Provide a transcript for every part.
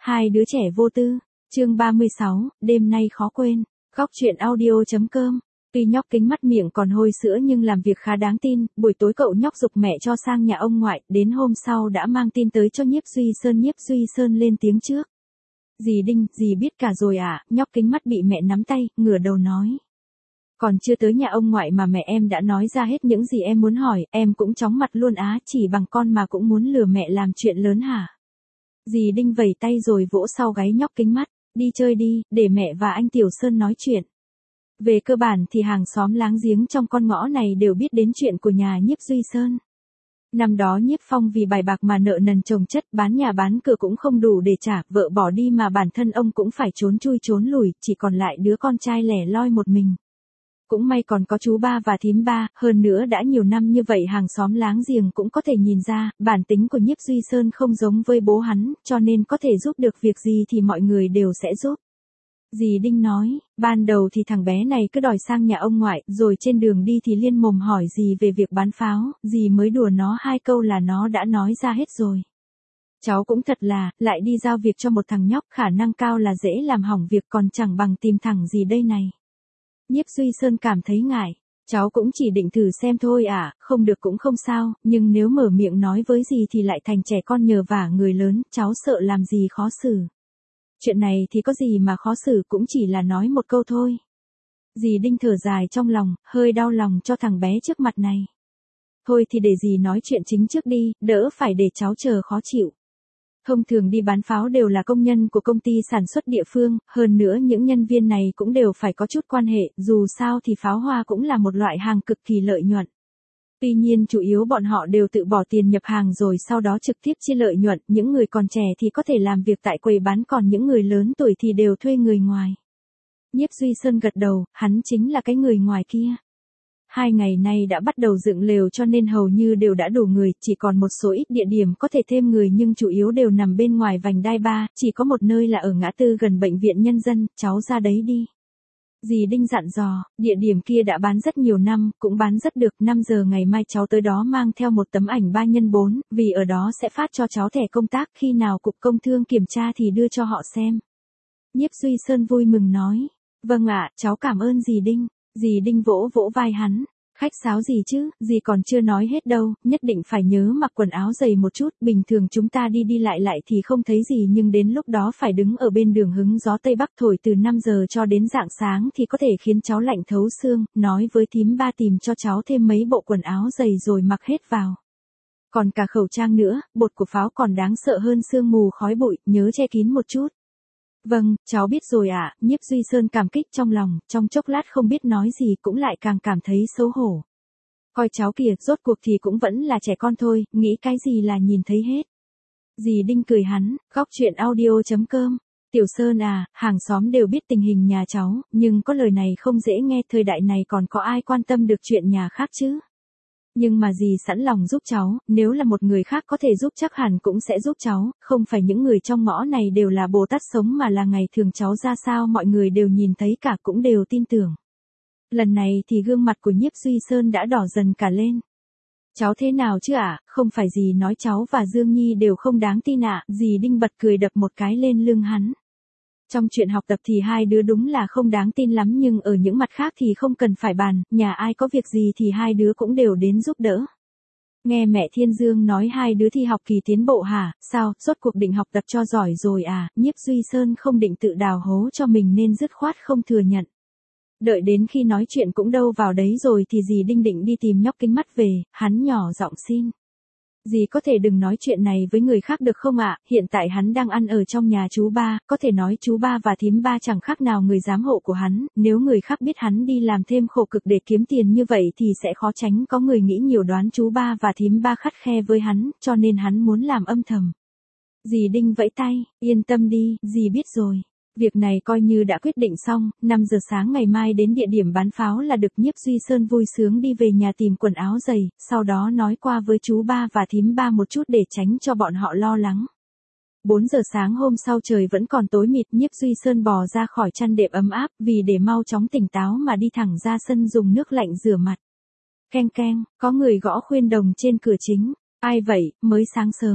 Hai đứa trẻ vô tư, chương 36, đêm nay khó quên, góc truyện audio.com. Tuy nhóc kính mắt miệng còn hôi sữa nhưng làm việc khá đáng tin, buổi tối cậu nhóc giục mẹ cho sang nhà ông ngoại, đến hôm sau đã mang tin tới cho Nhiếp Duy Sơn lên tiếng trước. Dì Đinh, dì biết cả rồi à, nhóc kính mắt bị mẹ nắm tay, ngửa đầu nói. Còn chưa tới nhà ông ngoại mà mẹ em đã nói ra hết những gì em muốn hỏi, em cũng chóng mặt luôn á, chỉ bằng con mà cũng muốn lừa mẹ làm chuyện lớn hả? Dì Đinh vẩy tay rồi vỗ sau gáy nhóc kính mắt, đi chơi đi, để mẹ và anh Tiểu Sơn nói chuyện. Về cơ bản thì hàng xóm láng giếng trong con ngõ này đều biết đến chuyện của nhà Nhiếp Duy Sơn. Năm đó Nhiếp Phong vì bài bạc mà nợ nần chồng chất, bán nhà bán cửa cũng không đủ để trả, vợ bỏ đi mà bản thân ông cũng phải trốn chui trốn lùi, chỉ còn lại đứa con trai lẻ loi một mình. Cũng may còn có chú ba và thím ba, hơn nữa đã nhiều năm như vậy hàng xóm láng giềng cũng có thể nhìn ra, bản tính của Nhiếp Duy Sơn không giống với bố hắn, cho nên có thể giúp được việc gì thì mọi người đều sẽ giúp. Dì Đinh nói, ban đầu thì thằng bé này cứ đòi sang nhà ông ngoại, rồi trên đường đi thì liên mồm hỏi dì về việc bán pháo, dì mới đùa nó 2 câu là nó đã nói ra hết rồi. Cháu cũng thật là, lại đi giao việc cho một thằng nhóc, khả năng cao là dễ làm hỏng việc còn chẳng bằng tìm thằng gì đây này. Nhiếp Duy Sơn cảm thấy ngại, cháu cũng chỉ định thử xem thôi à, không được cũng không sao, nhưng nếu mở miệng nói với dì thì lại thành trẻ con nhờ vả người lớn, cháu sợ làm gì khó xử. Chuyện này thì có gì mà khó xử, cũng chỉ là nói một câu thôi. Dì Đinh thở dài trong lòng, hơi đau lòng cho thằng bé trước mặt này. Thôi thì để dì nói chuyện chính trước đi, đỡ phải để cháu chờ khó chịu. Thông thường đi bán pháo đều là công nhân của công ty sản xuất địa phương, hơn nữa những nhân viên này cũng đều phải có chút quan hệ, dù sao thì pháo hoa cũng là một loại hàng cực kỳ lợi nhuận. Tuy nhiên chủ yếu bọn họ đều tự bỏ tiền nhập hàng rồi sau đó trực tiếp chia lợi nhuận, những người còn trẻ thì có thể làm việc tại quầy bán, còn những người lớn tuổi thì đều thuê người ngoài. Nhiếp Duy Sơn gật đầu, hắn chính là cái người ngoài kia. 2 ngày nay đã bắt đầu dựng lều cho nên hầu như đều đã đủ người, chỉ còn một số ít địa điểm có thể thêm người nhưng chủ yếu đều nằm bên ngoài vành đai 3, chỉ có một nơi là ở ngã tư gần bệnh viện nhân dân, cháu ra đấy đi. Dì Đinh dặn dò, địa điểm kia đã bán rất nhiều năm, cũng bán rất được, 5 giờ ngày mai cháu tới đó mang theo một tấm ảnh 3x4, vì ở đó sẽ phát cho cháu thẻ công tác, khi nào cục công thương kiểm tra thì đưa cho họ xem. Nhiếp Duy Sơn vui mừng nói, vâng ạ, cháu cảm ơn dì Đinh. Dì Đinh vỗ vỗ vai hắn, khách sáo gì chứ, dì còn chưa nói hết đâu, nhất định phải nhớ mặc quần áo dày một chút, bình thường chúng ta đi lại thì không thấy gì nhưng đến lúc đó phải đứng ở bên đường hứng gió Tây Bắc thổi từ 5 giờ cho đến rạng sáng thì có thể khiến cháu lạnh thấu xương, nói với thím ba tìm cho cháu thêm mấy bộ quần áo dày rồi mặc hết vào. Còn cả khẩu trang nữa, bột của pháo còn đáng sợ hơn sương mù khói bụi, nhớ che kín một chút. Vâng, cháu biết rồi ạ, Nhiếp Duy Sơn cảm kích trong lòng, trong chốc lát không biết nói gì cũng lại càng cảm thấy xấu hổ. Coi cháu kìa, rốt cuộc thì cũng vẫn là trẻ con thôi, nghĩ cái gì là nhìn thấy hết. Dì Đinh cười hắn, góc truyện audio.com. Tiểu Sơn à, hàng xóm đều biết tình hình nhà cháu, nhưng có lời này không dễ nghe, thời đại này còn có ai quan tâm được chuyện nhà khác chứ. Nhưng mà dì sẵn lòng giúp cháu, nếu là một người khác có thể giúp chắc hẳn cũng sẽ giúp cháu, không phải những người trong ngõ này đều là Bồ Tát sống mà là ngày thường cháu ra sao mọi người đều nhìn thấy cả cũng đều tin tưởng. Lần này thì gương mặt của Nhiếp Duy Sơn đã đỏ dần cả lên. Cháu thế nào chứ ạ, không phải dì nói cháu và Dương Nhi đều không đáng tin ạ, dì Đinh bật cười đập một cái lên lưng hắn. Trong chuyện học tập thì hai đứa đúng là không đáng tin lắm nhưng ở những mặt khác thì không cần phải bàn, nhà ai có việc gì thì hai đứa cũng đều đến giúp đỡ. Nghe mẹ Thiên Dương nói hai đứa thi học kỳ tiến bộ hả, sao, rốt cuộc định học tập cho giỏi rồi à, Nhiếp Duy Sơn không định tự đào hố cho mình nên dứt khoát không thừa nhận. Đợi đến khi nói chuyện cũng đâu vào đấy rồi thì dì Đinh định đi tìm nhóc kính mắt về, hắn nhỏ giọng xin. Dì có thể đừng nói chuyện này với người khác được không ạ, hiện tại hắn đang ăn ở trong nhà chú ba, có thể nói chú ba và thím ba chẳng khác nào người giám hộ của hắn, nếu người khác biết hắn đi làm thêm khổ cực để kiếm tiền như vậy thì sẽ khó tránh có người nghĩ nhiều đoán chú ba và thím ba khắt khe với hắn, cho nên hắn muốn làm âm thầm. Dì Đinh vẫy tay, yên tâm đi, dì biết rồi. Việc này coi như đã quyết định xong, 5 giờ sáng ngày mai đến địa điểm bán pháo là được. Nhiếp Duy Sơn vui sướng đi về nhà tìm quần áo giày, sau đó nói qua với chú ba và thím ba một chút để tránh cho bọn họ lo lắng. 4 giờ sáng hôm sau trời vẫn còn tối mịt, Nhiếp Duy Sơn bò ra khỏi chăn đệm ấm áp, vì để mau chóng tỉnh táo mà đi thẳng ra sân dùng nước lạnh rửa mặt. Keng keng, có người gõ khuyên đồng trên cửa chính. Ai vậy, mới sáng sớm.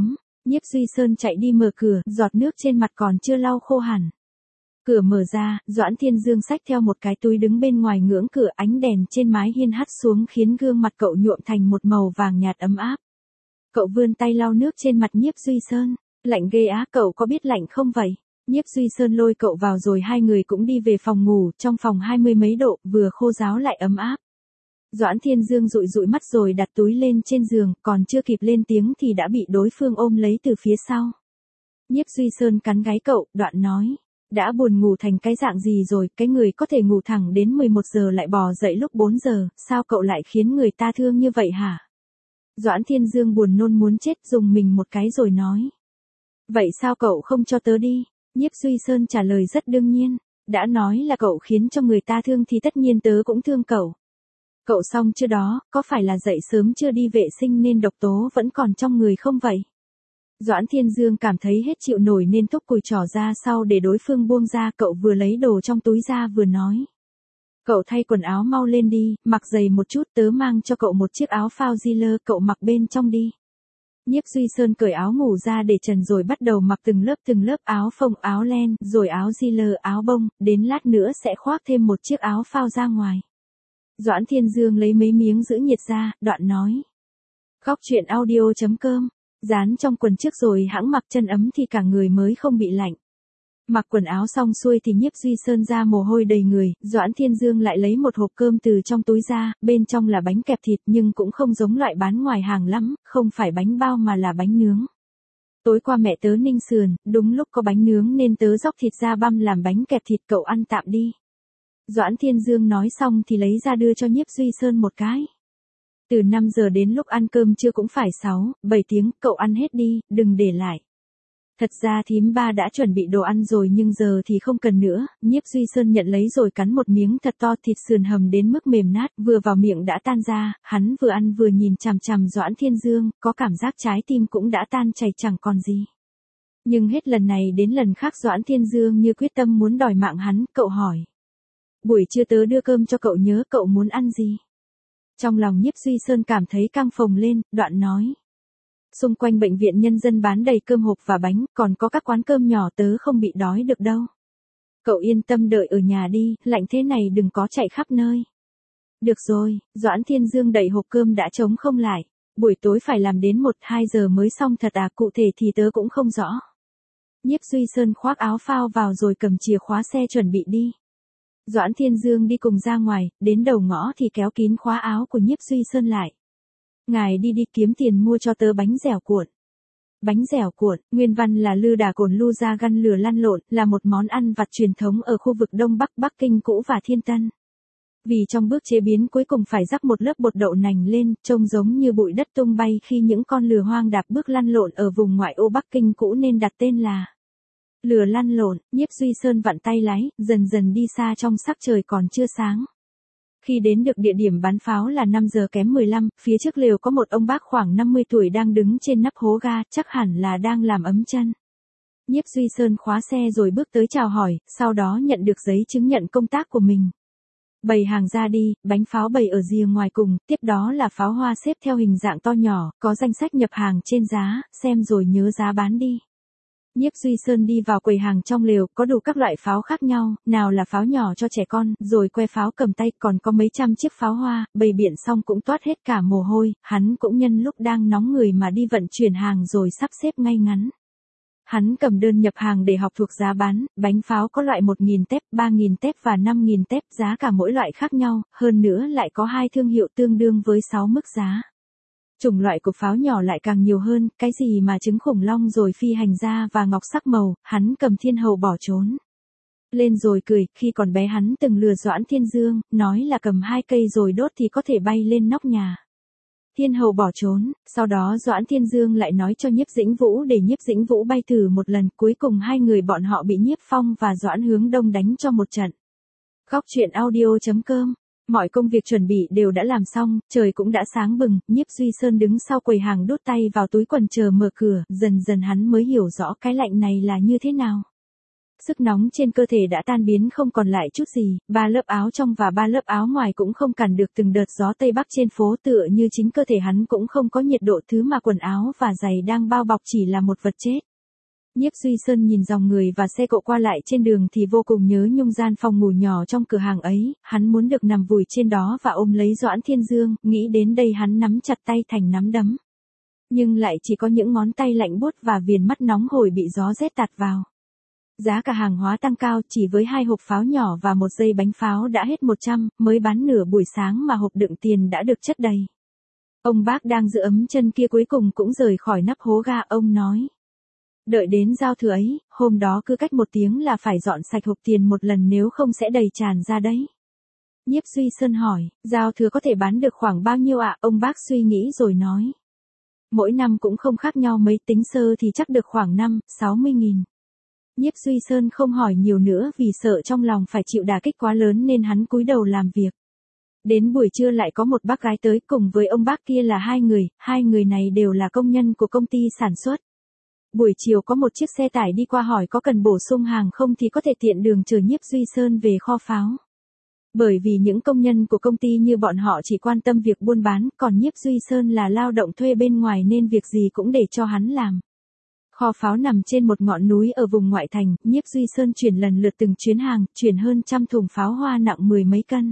Nhiếp Duy Sơn chạy đi mở cửa, giọt nước trên mặt còn chưa lau khô hẳn. Cửa mở ra, Doãn Thiên Dương xách theo một cái túi đứng bên ngoài ngưỡng cửa, ánh đèn trên mái hiên hắt xuống khiến gương mặt cậu nhuộm thành một màu vàng nhạt ấm áp. Cậu vươn tay lau nước trên mặt Nhiếp Duy Sơn. Lạnh ghê á, cậu có biết lạnh không vậy? Nhiếp Duy Sơn lôi cậu vào rồi hai người cũng đi về phòng ngủ, trong phòng 20 mấy độ, vừa khô ráo lại ấm áp. Doãn Thiên Dương dụi dụi mắt rồi đặt túi lên trên giường, còn chưa kịp lên tiếng thì đã bị đối phương ôm lấy từ phía sau. Nhiếp Duy Sơn cắn gáy cậu, đoạn nói. Đã buồn ngủ thành cái dạng gì rồi, cái người có thể ngủ thẳng đến 11 giờ lại bò dậy lúc 4 giờ, sao cậu lại khiến người ta thương như vậy hả? Doãn Thiên Dương buồn nôn muốn chết, dùng mình một cái rồi nói. Vậy sao cậu không cho tớ đi? Nhiếp Duy Sơn trả lời rất đương nhiên. Đã nói là cậu khiến cho người ta thương thì tất nhiên tớ cũng thương cậu. Cậu xong chưa đó, có phải là dậy sớm chưa đi vệ sinh nên độc tố vẫn còn trong người không vậy? Doãn Thiên Dương cảm thấy hết chịu nổi nên thúc cùi trỏ ra sau để đối phương buông ra, cậu vừa lấy đồ trong túi ra vừa nói. Cậu thay quần áo mau lên đi, mặc giày một chút, tớ mang cho cậu một chiếc áo phao Giller, cậu mặc bên trong đi. Nhiếp Duy Sơn cởi áo ngủ ra để trần rồi bắt đầu mặc từng lớp áo phông, áo len, rồi áo Giller, áo bông, đến lát nữa sẽ khoác thêm một chiếc áo phao ra ngoài. Doãn Thiên Dương lấy mấy miếng giữ nhiệt ra, đoạn nói. Góc truyện audio.com, dán trong quần trước rồi hãng mặc chân ấm thì cả người mới không bị lạnh. Mặc quần áo xong xuôi thì Nhiếp Duy Sơn ra mồ hôi đầy người, Doãn Thiên Dương lại lấy một hộp cơm từ trong túi ra, bên trong là bánh kẹp thịt nhưng cũng không giống loại bán ngoài hàng lắm, không phải bánh bao mà là bánh nướng. Tối qua mẹ tớ ninh sườn, đúng lúc có bánh nướng nên tớ róc thịt ra băm làm bánh kẹp thịt, cậu ăn tạm đi. Doãn Thiên Dương nói xong thì lấy ra đưa cho Nhiếp Duy Sơn một cái. Từ 5 giờ đến lúc ăn cơm trưa cũng phải 6, 7 tiếng, cậu ăn hết đi, đừng để lại. Thật ra thím ba đã chuẩn bị đồ ăn rồi nhưng giờ thì không cần nữa. Nhiếp Duy Sơn nhận lấy rồi cắn một miếng thật to, thịt sườn hầm đến mức mềm nát, vừa vào miệng đã tan ra, hắn vừa ăn vừa nhìn chằm chằm Doãn Thiên Dương, có cảm giác trái tim cũng đã tan chảy chẳng còn gì. Nhưng hết lần này đến lần khác Doãn Thiên Dương như quyết tâm muốn đòi mạng hắn, cậu hỏi. Buổi trưa tớ đưa cơm cho cậu nhớ, cậu muốn ăn gì? Trong lòng Nhiếp Duy Sơn cảm thấy căng phồng lên, đoạn nói. Xung quanh bệnh viện nhân dân bán đầy cơm hộp và bánh, còn có các quán cơm nhỏ, tớ không bị đói được đâu. Cậu yên tâm đợi ở nhà đi, lạnh thế này đừng có chạy khắp nơi. Được rồi, Doãn Thiên Dương đẩy hộp cơm đã trống không lại. Buổi tối phải làm đến 1-2 giờ mới xong thật à, cụ thể thì tớ cũng không rõ. Nhiếp Duy Sơn khoác áo phao vào rồi cầm chìa khóa xe chuẩn bị đi. Doãn Thiên Dương đi cùng ra ngoài, đến đầu ngõ thì kéo kín khóa áo của Nhiếp Duy Sơn lại. Ngài đi kiếm tiền mua cho tớ bánh dẻo cuộn. Bánh dẻo cuộn, nguyên văn là lư đà cồn lu ra găn lửa lăn lộn, là một món ăn vặt truyền thống ở khu vực Đông Bắc, Bắc Kinh cũ và Thiên Tân. Vì trong bước chế biến cuối cùng phải rắc một lớp bột đậu nành lên, trông giống như bụi đất tung bay khi những con lừa hoang đạp bước lăn lộn ở vùng ngoại ô Bắc Kinh cũ nên đặt tên là lừa lăn lộn. Nhiếp Duy Sơn vặn tay lái, dần dần đi xa trong sắc trời còn chưa sáng. Khi đến được địa điểm bắn pháo là 5 giờ kém 15, phía trước lều có một ông bác khoảng 50 tuổi đang đứng trên nắp hố ga, chắc hẳn là đang làm ấm chân. Nhiếp Duy Sơn khóa xe rồi bước tới chào hỏi, sau đó nhận được giấy chứng nhận công tác của mình. Bày hàng ra đi, bánh pháo bày ở rìa ngoài cùng, tiếp đó là pháo hoa xếp theo hình dạng to nhỏ, có danh sách nhập hàng trên giá, xem rồi nhớ giá bán đi. Nhiếp Duy Sơn đi vào quầy hàng trong lều, có đủ các loại pháo khác nhau, nào là pháo nhỏ cho trẻ con, rồi que pháo cầm tay, còn có mấy trăm chiếc pháo hoa, bày biện xong cũng toát hết cả mồ hôi, hắn cũng nhân lúc đang nóng người mà đi vận chuyển hàng rồi sắp xếp ngay ngắn. Hắn cầm đơn nhập hàng để học thuộc giá bán, bánh pháo có loại 1.000 tép, 3.000 tép và 5.000 tép, giá cả mỗi loại khác nhau, hơn nữa lại có 2 thương hiệu tương đương với 6 mức giá. Chủng loại của pháo nhỏ lại càng nhiều hơn, cái gì mà trứng khủng long rồi phi hành gia và ngọc sắc màu, hắn cầm thiên hầu bỏ trốn lên rồi cười, khi còn bé hắn từng lừa Doãn Thiên Dương, nói là cầm 2 cây rồi đốt thì có thể bay lên nóc nhà. Thiên hầu bỏ trốn, sau đó Doãn Thiên Dương lại nói cho Nhiếp Dĩnh Vũ để Nhiếp Dĩnh Vũ bay thử một lần, cuối cùng hai người bọn họ bị Nhiếp Phong và Doãn Hướng Đông đánh cho một trận. Góc truyện audio.com. Mọi công việc chuẩn bị đều đã làm xong, trời cũng đã sáng bừng, Nhiếp Duy Sơn đứng sau quầy hàng đút tay vào túi quần chờ mở cửa, dần dần hắn mới hiểu rõ cái lạnh này là như thế nào. Sức nóng trên cơ thể đã tan biến không còn lại chút gì, 3 lớp áo trong và 3 lớp áo ngoài cũng không cản được từng đợt gió Tây Bắc trên phố, tựa như chính cơ thể hắn cũng không có nhiệt độ, thứ mà quần áo và giày đang bao bọc chỉ là một vật chết. Nhiếp Duy Sơn nhìn dòng người và xe cộ qua lại trên đường thì vô cùng nhớ nhung gian phòng ngủ nhỏ trong cửa hàng ấy, hắn muốn được nằm vùi trên đó và ôm lấy Doãn Thiên Dương, nghĩ đến đây hắn nắm chặt tay thành nắm đấm. Nhưng lại chỉ có những ngón tay lạnh buốt và viền mắt nóng hổi bị gió rét tạt vào. Giá cả hàng hóa tăng cao, chỉ với 2 hộp pháo nhỏ và 1 dây bánh pháo đã hết 100, mới bán nửa buổi sáng mà hộp đựng tiền đã được chất đầy. Ông bác đang giữ ấm chân kia cuối cùng cũng rời khỏi nắp hố ga, ông nói. Đợi đến giao thừa ấy, hôm đó cứ cách 1 tiếng là phải dọn sạch hộp tiền một lần, nếu không sẽ đầy tràn ra đấy. Nhiếp Duy Sơn hỏi, giao thừa có thể bán được khoảng bao nhiêu ạ? Ông bác suy nghĩ rồi nói. Mỗi năm cũng không khác nhau mấy, tính sơ thì chắc được khoảng 50-60 nghìn. Nhiếp Duy Sơn không hỏi nhiều nữa vì sợ trong lòng phải chịu đả kích quá lớn nên hắn cúi đầu làm việc. Đến buổi trưa lại có một bác gái tới cùng với ông bác kia là 2 người này đều là công nhân của công ty sản xuất. Buổi chiều có một chiếc xe tải đi qua hỏi có cần bổ sung hàng không thì có thể tiện đường chở Nhiếp Duy Sơn về kho pháo. Bởi vì những công nhân của công ty như bọn họ chỉ quan tâm việc buôn bán, còn Nhiếp Duy Sơn là lao động thuê bên ngoài nên việc gì cũng để cho hắn làm. Kho pháo nằm trên một ngọn núi ở vùng ngoại thành, Nhiếp Duy Sơn chuyển lần lượt từng chuyến hàng, chuyển hơn 100 thùng pháo hoa nặng 10 mấy cân.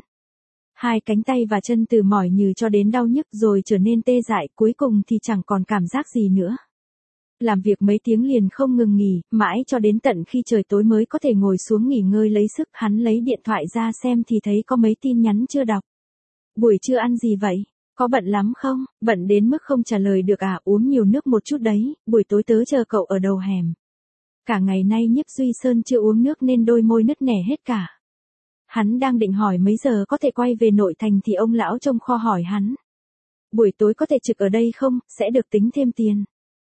2 cánh tay và chân từ mỏi nhừ cho đến đau nhức rồi trở nên tê dại, cuối cùng thì chẳng còn cảm giác gì nữa. Làm việc mấy tiếng liền không ngừng nghỉ, mãi cho đến tận khi trời tối mới có thể ngồi xuống nghỉ ngơi lấy sức. Hắn lấy điện thoại ra xem thì thấy có mấy tin nhắn chưa đọc. Buổi trưa ăn gì vậy? Có bận lắm không? Bận đến mức không trả lời được à? Uống nhiều nước một chút đấy, buổi tối tớ chờ cậu ở đầu hẻm. Cả ngày nay Nhiếp Duy Sơn chưa uống nước nên đôi môi nứt nẻ hết cả. Hắn đang định hỏi mấy giờ có thể quay về nội thành thì ông lão trông kho hỏi hắn. Buổi tối có thể trực ở đây không, sẽ được tính thêm tiền.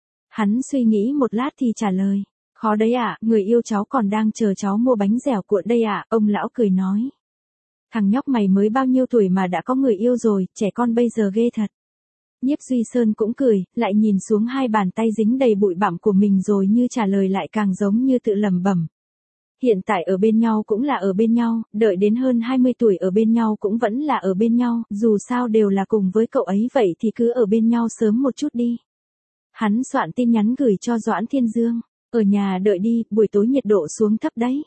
Hắn suy nghĩ một lát thì trả lời. Khó đấy ạ, người yêu cháu còn đang chờ cháu mua bánh dẻo cuộn đây ạ, ông lão cười nói. Thằng nhóc mày mới bao nhiêu tuổi mà đã có người yêu rồi, trẻ con bây giờ ghê thật. Nhiếp Duy Sơn cũng cười, lại nhìn xuống 2 bàn tay dính đầy bụi bặm của mình rồi như trả lời lại càng giống như tự lẩm bẩm. Hiện tại ở bên nhau cũng là ở bên nhau, đợi đến hơn 20 tuổi ở bên nhau cũng vẫn là ở bên nhau, dù sao đều là cùng với cậu ấy vậy thì cứ ở bên nhau sớm một chút đi. Hắn soạn tin nhắn gửi cho Doãn Thiên Dương, ở nhà đợi đi, buổi tối nhiệt độ xuống thấp đấy.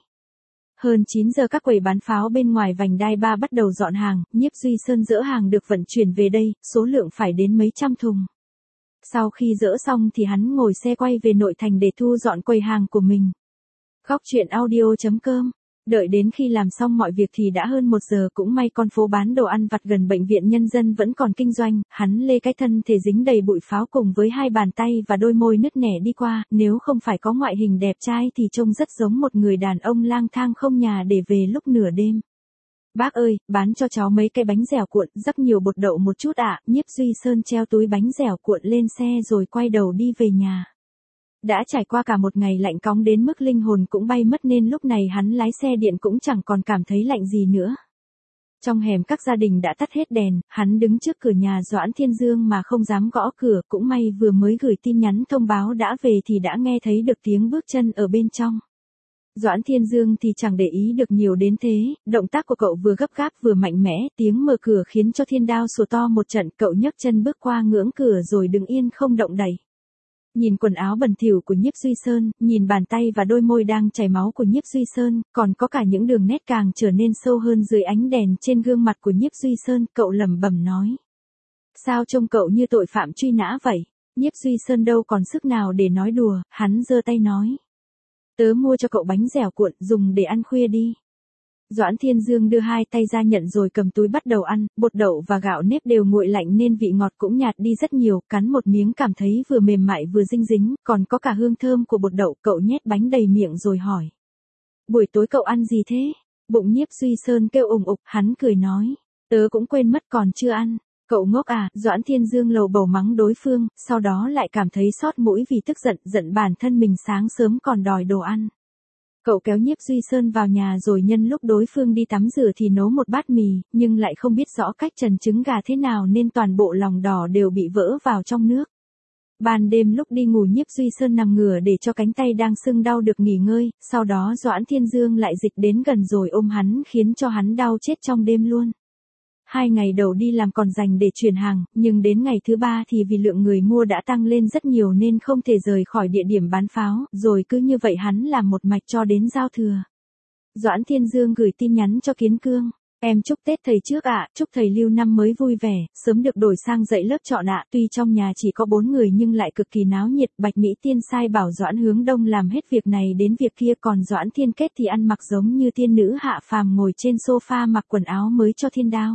Hơn 9 giờ các quầy bán pháo bên ngoài vành đai 3 bắt đầu dọn hàng, Nhiếp Duy Sơn dỡ hàng được vận chuyển về đây, số lượng phải đến mấy trăm thùng. Sau khi dỡ xong thì hắn ngồi xe quay về nội thành để thu dọn quầy hàng của mình. Góc truyện audio.com. Đợi đến khi làm xong mọi việc thì đã hơn 1 giờ, cũng may con phố bán đồ ăn vặt gần bệnh viện nhân dân vẫn còn kinh doanh, hắn lê cái thân thể dính đầy bụi pháo cùng với 2 bàn tay và đôi môi nứt nẻ đi qua, nếu không phải có ngoại hình đẹp trai thì trông rất giống một người đàn ông lang thang không nhà để về lúc nửa đêm. Bác ơi, bán cho cháu mấy cái bánh dẻo cuộn, rắc nhiều bột đậu một chút ạ. Nhiếp Duy Sơn treo túi bánh dẻo cuộn lên xe rồi quay đầu đi về nhà. Đã trải qua cả một ngày lạnh cóng đến mức linh hồn cũng bay mất nên lúc này hắn lái xe điện cũng chẳng còn cảm thấy lạnh gì nữa. Trong hẻm các gia đình đã tắt hết đèn, hắn đứng trước cửa nhà Doãn Thiên Dương mà không dám gõ cửa, cũng may vừa mới gửi tin nhắn thông báo đã về thì đã nghe thấy được tiếng bước chân ở bên trong. Doãn Thiên Dương thì chẳng để ý được nhiều đến thế, động tác của cậu vừa gấp gáp vừa mạnh mẽ, tiếng mở cửa khiến cho thiên đao sủa to một trận, cậu nhấc chân bước qua ngưỡng cửa rồi đứng yên không động đậy. Nhìn quần áo bẩn thỉu của Nhiếp Duy Sơn, nhìn bàn tay và đôi môi đang chảy máu của Nhiếp Duy Sơn, còn có cả những đường nét càng trở nên sâu hơn dưới ánh đèn trên gương mặt của Nhiếp Duy Sơn, cậu lẩm bẩm nói. Sao trông cậu như tội phạm truy nã vậy? Nhiếp Duy Sơn đâu còn sức nào để nói đùa, hắn giơ tay nói. Tớ mua cho cậu bánh dẻo cuộn, dùng để ăn khuya đi. Doãn Thiên Dương đưa 2 tay ra nhận rồi cầm túi bắt đầu ăn, bột đậu và gạo nếp đều nguội lạnh nên vị ngọt cũng nhạt đi rất nhiều, cắn một miếng cảm thấy vừa mềm mại vừa dinh dính, còn có cả hương thơm của bột đậu, cậu nhét bánh đầy miệng rồi hỏi. Buổi tối cậu ăn gì thế? Bụng Nhiếp Duy Sơn kêu ủng ục, hắn cười nói. Tớ cũng quên mất còn chưa ăn. Cậu ngốc à, Doãn Thiên Dương lầu bầu mắng đối phương, sau đó lại cảm thấy xót mũi vì tức giận bản thân mình sáng sớm còn đòi đồ ăn. Cậu kéo Nhiếp Duy Sơn vào nhà rồi nhân lúc đối phương đi tắm rửa thì nấu một bát mì, nhưng lại không biết rõ cách trần trứng gà thế nào nên toàn bộ lòng đỏ đều bị vỡ vào trong nước. Ban đêm lúc đi ngủ Nhiếp Duy Sơn nằm ngửa để cho cánh tay đang sưng đau được nghỉ ngơi, sau đó Doãn Thiên Dương lại dịch đến gần rồi ôm hắn khiến cho hắn đau chết trong đêm luôn. 2 ngày đầu đi làm còn dành để chuyển hàng, nhưng đến ngày thứ 3 thì vì lượng người mua đã tăng lên rất nhiều nên không thể rời khỏi địa điểm bán pháo, rồi cứ như vậy hắn làm một mạch cho đến giao thừa. Doãn Thiên Dương gửi tin nhắn cho Kiến Cương. Em chúc Tết thầy trước ạ, chúc thầy Lưu năm mới vui vẻ, sớm được đổi sang dạy lớp chọn ạ. Tuy trong nhà chỉ có 4 người nhưng lại cực kỳ náo nhiệt. Bạch Mỹ Tiên sai bảo Doãn Hướng Đông làm hết việc này đến việc kia, còn Doãn Thiên Kết thì ăn mặc giống như tiên nữ hạ phàm ngồi trên sofa mặc quần áo mới cho Thiên Đao.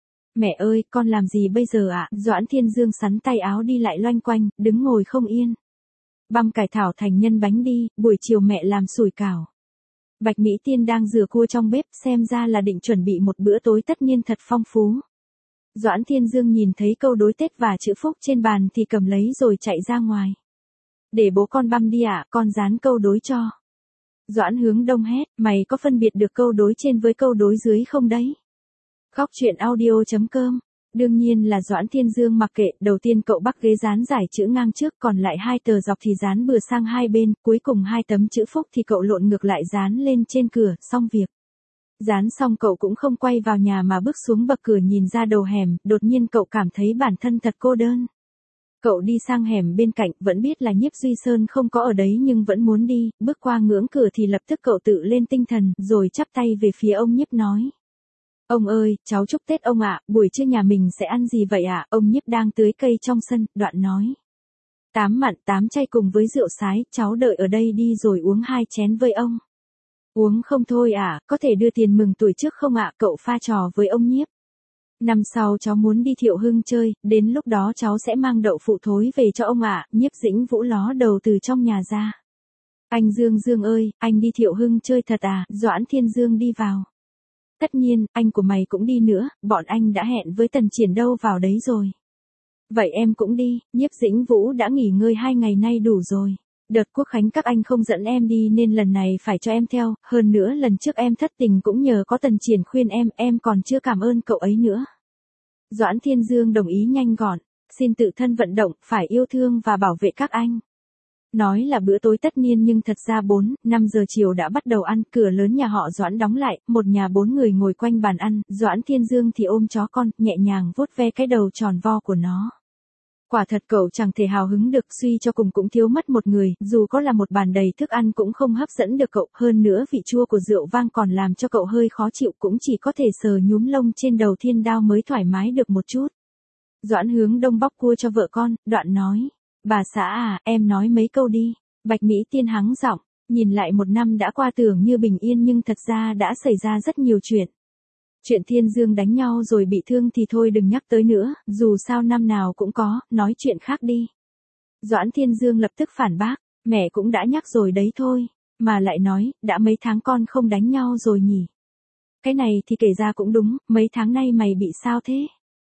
Mẹ ơi, con làm gì bây giờ ạ? Doãn Thiên Dương sắn tay áo đi lại loanh quanh, đứng ngồi không yên. Băm cải thảo thành nhân bánh đi, buổi chiều mẹ làm sủi cảo. Bạch Mỹ Tiên đang rửa cua trong bếp, xem ra là định chuẩn bị một bữa tối tất niên thật phong phú. Doãn Thiên Dương nhìn thấy câu đối Tết và chữ phúc trên bàn thì cầm lấy rồi chạy ra ngoài. Để bố con băm đi ạ, con dán câu đối cho. Doãn Hướng Đông hét, mày có phân biệt được câu đối trên với câu đối dưới không đấy? Góc truyện audio.com. Đương nhiên là Doãn Thiên Dương mặc kệ, đầu tiên cậu bắc ghế dán giải chữ ngang trước, còn lại 2 tờ dọc thì dán bừa sang hai bên, cuối cùng 2 tấm chữ phúc thì cậu lộn ngược lại dán lên trên cửa, xong việc. Dán xong cậu cũng không quay vào nhà mà bước xuống bậc cửa nhìn ra đầu hẻm, đột nhiên cậu cảm thấy bản thân thật cô đơn. Cậu đi sang hẻm bên cạnh, vẫn biết là Nhiếp Duy Sơn không có ở đấy nhưng vẫn muốn đi, bước qua ngưỡng cửa thì lập tức cậu tự lên tinh thần, rồi chắp tay về phía ông Nhiếp nói. Ông ơi, cháu chúc Tết ông ạ, buổi trưa nhà mình sẽ ăn gì vậy ạ? Ông Nhiếp đang tưới cây trong sân, đoạn nói. 8 mặn 8 chay cùng với rượu sái, cháu đợi ở đây đi rồi uống 2 chén với ông. Uống không thôi ạ, có thể đưa tiền mừng tuổi trước không ạ? Cậu pha trò với ông Nhiếp. Năm sau cháu muốn đi Thiệu Hưng chơi, đến lúc đó cháu sẽ mang đậu phụ thối về cho ông ạ. Nhiếp Dĩnh Vũ ló đầu từ trong nhà ra. Anh Dương Dương ơi, anh đi Thiệu Hưng chơi thật à? Doãn Thiên Dương đi vào. Tất nhiên, anh của mày cũng đi nữa, bọn anh đã hẹn với Tần Triển đâu vào đấy rồi. Vậy em cũng đi, Nhiếp Dĩnh Vũ đã nghỉ ngơi 2 ngày nay đủ rồi. Đợt Quốc Khánh các anh không dẫn em đi nên lần này phải cho em theo, hơn nữa lần trước em thất tình cũng nhờ có Tần Triển khuyên em còn chưa cảm ơn cậu ấy nữa. Doãn Thiên Dương đồng ý nhanh gọn, xin tự thân vận động, phải yêu thương và bảo vệ các anh. Nói là bữa tối tất niên nhưng thật ra 4-5 giờ chiều đã bắt đầu ăn, cửa lớn nhà họ Doãn đóng lại, một nhà 4 người ngồi quanh bàn ăn, Doãn Thiên Dương thì ôm chó con, nhẹ nhàng vuốt ve cái đầu tròn vo của nó. Quả thật cậu chẳng thể hào hứng được, suy cho cùng cũng thiếu mất một người, dù có là một bàn đầy thức ăn cũng không hấp dẫn được cậu, hơn nữa vị chua của rượu vang còn làm cho cậu hơi khó chịu, cũng chỉ có thể sờ nhúm lông trên đầu Thiên Đao mới thoải mái được một chút. Doãn Hướng Đông bóc cua cho vợ con, đoạn nói. Bà xã à, em nói mấy câu đi. Bạch Mỹ Tiên hắng giọng, nhìn lại một năm đã qua tưởng như bình yên nhưng thật ra đã xảy ra rất nhiều chuyện. Chuyện Thiên Dương đánh nhau rồi bị thương thì thôi đừng nhắc tới nữa, dù sao năm nào cũng có, nói chuyện khác đi. Doãn Thiên Dương lập tức phản bác, mẹ cũng đã nhắc rồi đấy thôi, mà lại nói, đã mấy tháng con không đánh nhau rồi nhỉ. Cái này thì kể ra cũng đúng, mấy tháng nay mày bị sao thế?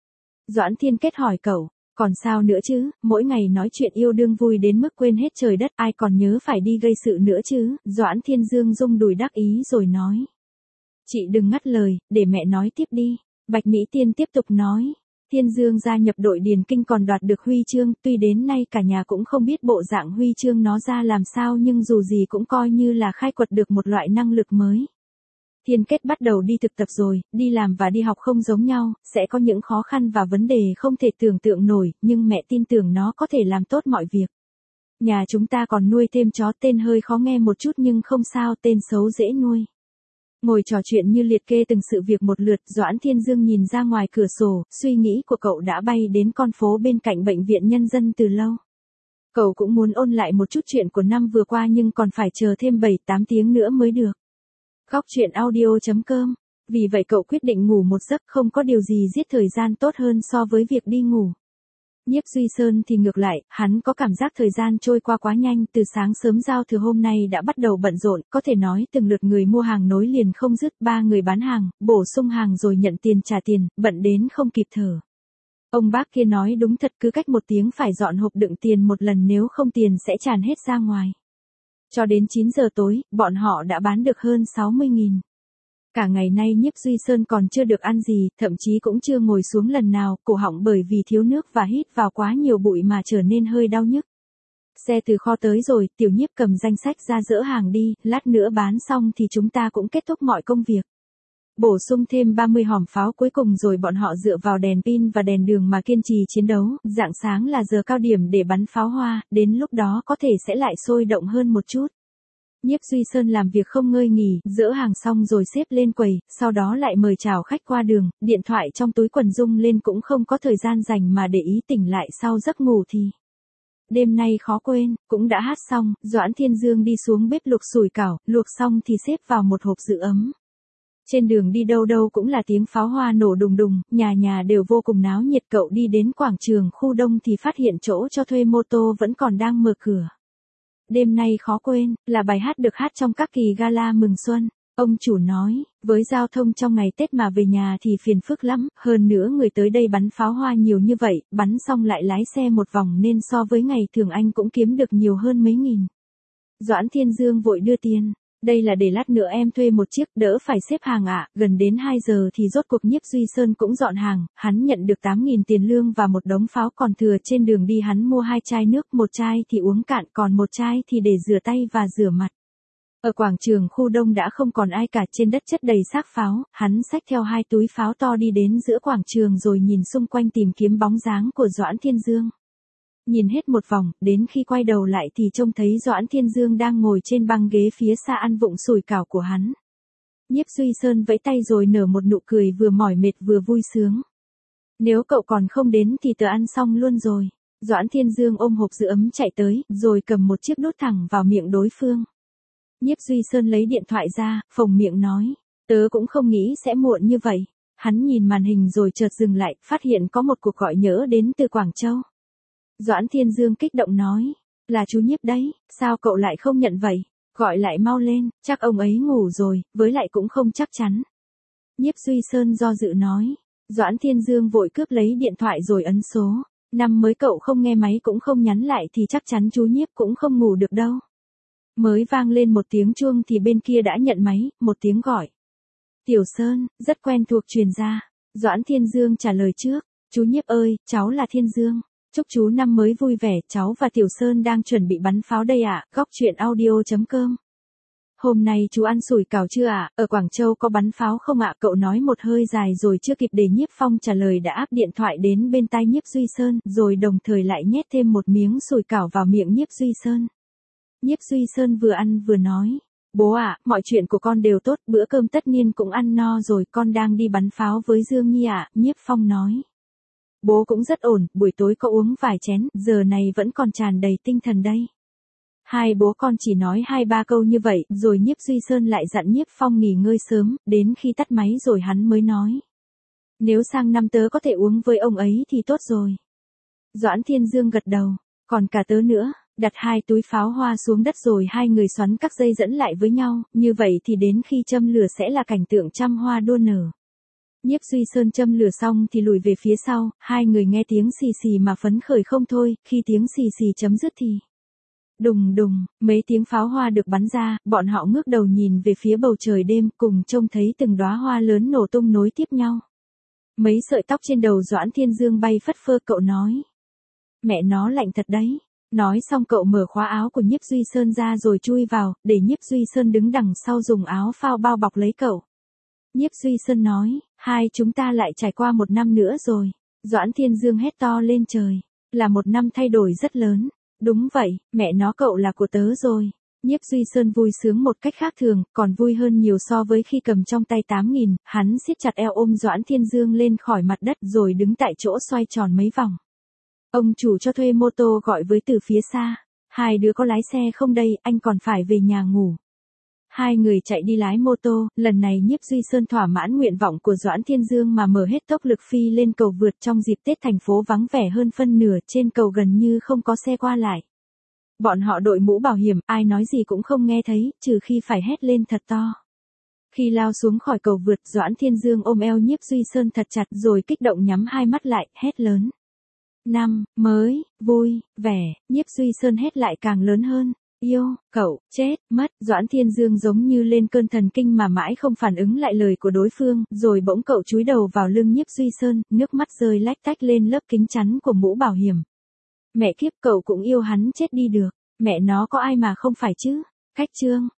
Doãn Thiên Kết hỏi cậu. Còn sao nữa chứ, mỗi ngày nói chuyện yêu đương vui đến mức quên hết trời đất, ai còn nhớ phải đi gây sự nữa chứ? Doãn Thiên Dương rung đùi đắc ý rồi nói. Chị đừng ngắt lời, để mẹ nói tiếp đi. Bạch Mỹ Tiên tiếp tục nói. Thiên Dương gia nhập đội điền kinh còn đoạt được huy chương, tuy đến nay cả nhà cũng không biết bộ dạng huy chương nó ra làm sao nhưng dù gì cũng coi như là khai quật được một loại năng lực mới. Thiên Kết bắt đầu đi thực tập rồi, đi làm và đi học không giống nhau, sẽ có những khó khăn và vấn đề không thể tưởng tượng nổi, nhưng mẹ tin tưởng nó có thể làm tốt mọi việc. Nhà chúng ta còn nuôi thêm chó, tên hơi khó nghe một chút nhưng không sao, tên xấu dễ nuôi. Ngồi trò chuyện như liệt kê từng sự việc một lượt, Doãn Thiên Dương nhìn ra ngoài cửa sổ, suy nghĩ của cậu đã bay đến con phố bên cạnh bệnh viện nhân dân từ lâu. Cậu cũng muốn ôn lại một chút chuyện của năm vừa qua nhưng còn phải chờ thêm 7-8 tiếng nữa mới được. Góc truyện audio.com. Vì vậy cậu quyết định ngủ một giấc, không có điều gì giết thời gian tốt hơn so với việc đi ngủ. Nhiếp Duy Sơn thì ngược lại, hắn có cảm giác thời gian trôi qua quá nhanh, từ sáng sớm giao thừa hôm nay đã bắt đầu bận rộn, có thể nói từng lượt người mua hàng nối liền không dứt, 3 người bán hàng, bổ sung hàng rồi nhận tiền trả tiền, bận đến không kịp thở. Ông bác kia nói đúng thật, cứ cách 1 tiếng phải dọn hộp đựng tiền một lần, nếu không tiền sẽ tràn hết ra ngoài. Cho đến 9 giờ tối, bọn họ đã bán được hơn 60.000. Cả ngày nay Nhiếp Duy Sơn còn chưa được ăn gì, thậm chí cũng chưa ngồi xuống lần nào, cổ họng bởi vì thiếu nước và hít vào quá nhiều bụi mà trở nên hơi đau nhức. Xe từ kho tới rồi, Tiểu Nhiếp cầm danh sách ra dỡ hàng đi, lát nữa bán xong thì chúng ta cũng kết thúc mọi công việc. Bổ sung thêm 30 hòm pháo cuối cùng rồi bọn họ dựa vào đèn pin và đèn đường mà kiên trì chiến đấu, rạng sáng là giờ cao điểm để bắn pháo hoa, đến lúc đó có thể sẽ lại sôi động hơn một chút. Nhiếp Duy Sơn làm việc không ngơi nghỉ, dỡ hàng xong rồi xếp lên quầy, sau đó lại mời chào khách qua đường, điện thoại trong túi quần rung lên cũng không có thời gian dành mà để ý tỉnh lại sau giấc ngủ thì. Đêm nay khó quên, cũng đã hát xong, Doãn Thiên Dương đi xuống bếp luộc sủi cảo, luộc xong thì xếp vào một hộp giữ ấm. Trên đường đi đâu đâu cũng là tiếng pháo hoa nổ đùng đùng, nhà nhà đều vô cùng náo nhiệt. Cậu đi đến quảng trường khu đông thì phát hiện chỗ cho thuê mô tô vẫn còn đang mở cửa. Đêm nay khó quên, là bài hát được hát trong các kỳ gala mừng xuân. Ông chủ nói, với giao thông trong ngày Tết mà về nhà thì phiền phức lắm, hơn nữa người tới đây bắn pháo hoa nhiều như vậy, bắn xong lại lái xe một vòng nên so với ngày thường anh cũng kiếm được nhiều hơn mấy nghìn. Doãn Thiên Dương vội đưa tiền. Đây là để lát nữa em thuê một chiếc, đỡ phải xếp hàng ạ. Gần đến 2 giờ thì rốt cuộc Nhiếp Duy Sơn cũng dọn hàng, hắn nhận được 8.000 tiền lương và một đống pháo còn thừa. Trên đường đi hắn mua 2 chai nước, một chai thì uống cạn, còn một chai thì để rửa tay và rửa mặt. Ở quảng trường khu đông đã không còn ai cả, trên đất chất đầy xác pháo, hắn xách theo 2 túi pháo to đi đến giữa quảng trường rồi nhìn xung quanh tìm kiếm bóng dáng của Doãn Thiên Dương. Nhìn hết một vòng, đến khi quay đầu lại thì trông thấy Doãn Thiên Dương đang ngồi trên băng ghế phía xa ăn vụng sủi cảo của hắn. Nhiếp Duy Sơn vẫy tay rồi nở một nụ cười vừa mỏi mệt vừa vui sướng. Nếu cậu còn không đến thì tớ ăn xong luôn rồi. Doãn Thiên Dương ôm hộp giữ ấm chạy tới, rồi cầm một chiếc đút thẳng vào miệng đối phương. Nhiếp Duy Sơn lấy điện thoại ra, phồng miệng nói, tớ cũng không nghĩ sẽ muộn như vậy. Hắn nhìn màn hình rồi chợt dừng lại, phát hiện có một cuộc gọi nhỡ đến từ Quảng Châu. Doãn Thiên Dương kích động nói, là chú Nhiếp đấy, sao cậu lại không nhận vậy? Gọi lại mau lên, chắc ông ấy ngủ rồi, với lại cũng không chắc chắn. Nhiếp Duy Sơn do dự nói, Doãn Thiên Dương vội cướp lấy điện thoại rồi ấn số. Năm mới cậu không nghe máy cũng không nhắn lại thì chắc chắn chú Nhiếp cũng không ngủ được đâu. Mới vang lên một tiếng chuông thì bên kia đã nhận máy, một tiếng gọi. Tiểu Sơn, rất quen thuộc truyền ra. Doãn Thiên Dương trả lời trước, chú Nhiếp ơi, cháu là Thiên Dương. Chúc chú năm mới vui vẻ, cháu và Tiểu Sơn đang chuẩn bị bắn pháo đây ạ. Góc truyện audio.com. Hôm nay chú ăn sủi cảo chưa ạ? Ở Quảng Châu có bắn pháo không ạ? Cậu nói một hơi dài rồi chưa kịp để Nhiếp Phong trả lời đã áp điện thoại đến bên tai Nhiếp Duy Sơn, rồi đồng thời lại nhét thêm một miếng sủi cảo vào miệng Nhiếp Duy Sơn. Nhiếp Duy Sơn vừa ăn vừa nói, bố ạ, mọi chuyện của con đều tốt, bữa cơm tất niên cũng ăn no rồi, con đang đi bắn pháo với Dương Nhi ạ. Nhiếp Phong nói. Bố cũng rất ổn, buổi tối có uống vài chén, giờ này vẫn còn tràn đầy tinh thần đây. Hai bố con chỉ nói 2-3 câu như vậy, rồi Nhiếp Duy Sơn lại dặn Nhiếp Phong nghỉ ngơi sớm, đến khi tắt máy rồi hắn mới nói. Nếu sang năm tớ có thể uống với ông ấy thì tốt rồi. Doãn Thiên Dương gật đầu, còn cả tớ nữa, đặt 2 túi pháo hoa xuống đất rồi hai người xoắn các dây dẫn lại với nhau, như vậy thì đến khi châm lửa sẽ là cảnh tượng trăm hoa đua nở. Nhiếp Duy Sơn châm lửa xong thì lùi về phía sau, hai người nghe tiếng xì xì mà phấn khởi không thôi, khi tiếng xì xì chấm dứt thì đùng đùng, mấy tiếng pháo hoa được bắn ra, bọn họ ngước đầu nhìn về phía bầu trời đêm cùng trông thấy từng đóa hoa lớn nổ tung nối tiếp nhau. Mấy sợi tóc trên đầu Doãn Thiên Dương bay phất phơ, cậu nói. Mẹ nó lạnh thật đấy. Nói xong cậu mở khóa áo của Nhiếp Duy Sơn ra rồi chui vào, để Nhiếp Duy Sơn đứng đằng sau dùng áo phao bao bọc lấy cậu. Nhiếp Duy Sơn nói, hai chúng ta lại trải qua một năm nữa rồi. Doãn Thiên Dương hét to lên trời. Là một năm thay đổi rất lớn. Đúng vậy, mẹ nó cậu là của tớ rồi. Nhiếp Duy Sơn vui sướng một cách khác thường, còn vui hơn nhiều so với khi cầm trong tay 8.000, hắn siết chặt eo ôm Doãn Thiên Dương lên khỏi mặt đất rồi đứng tại chỗ xoay tròn mấy vòng. Ông chủ cho thuê mô tô gọi với từ phía xa. Hai đứa có lái xe không đây, anh còn phải về nhà ngủ. Hai người chạy đi lái mô tô, lần này Nhiếp Duy Sơn thỏa mãn nguyện vọng của Doãn Thiên Dương mà mở hết tốc lực phi lên cầu vượt. Trong dịp Tết thành phố vắng vẻ hơn phân nửa, trên cầu gần như không có xe qua lại. Bọn họ đội mũ bảo hiểm, ai nói gì cũng không nghe thấy, trừ khi phải hét lên thật to. Khi lao xuống khỏi cầu vượt, Doãn Thiên Dương ôm eo Nhiếp Duy Sơn thật chặt rồi kích động nhắm hai mắt lại, hét lớn. Năm mới, vui, vẻ, Nhiếp Duy Sơn hét lại càng lớn hơn. Yêu, cậu, chết, mất. Doãn Thiên Dương giống như lên cơn thần kinh mà mãi không phản ứng lại lời của đối phương, rồi bỗng cậu chúi đầu vào lưng Nhiếp Duy Sơn, nước mắt rơi lách tách lên lớp kính chắn của mũ bảo hiểm. Mẹ kiếp, cậu cũng yêu hắn chết đi được. Mẹ nó có ai mà không phải chứ. Khách Trương.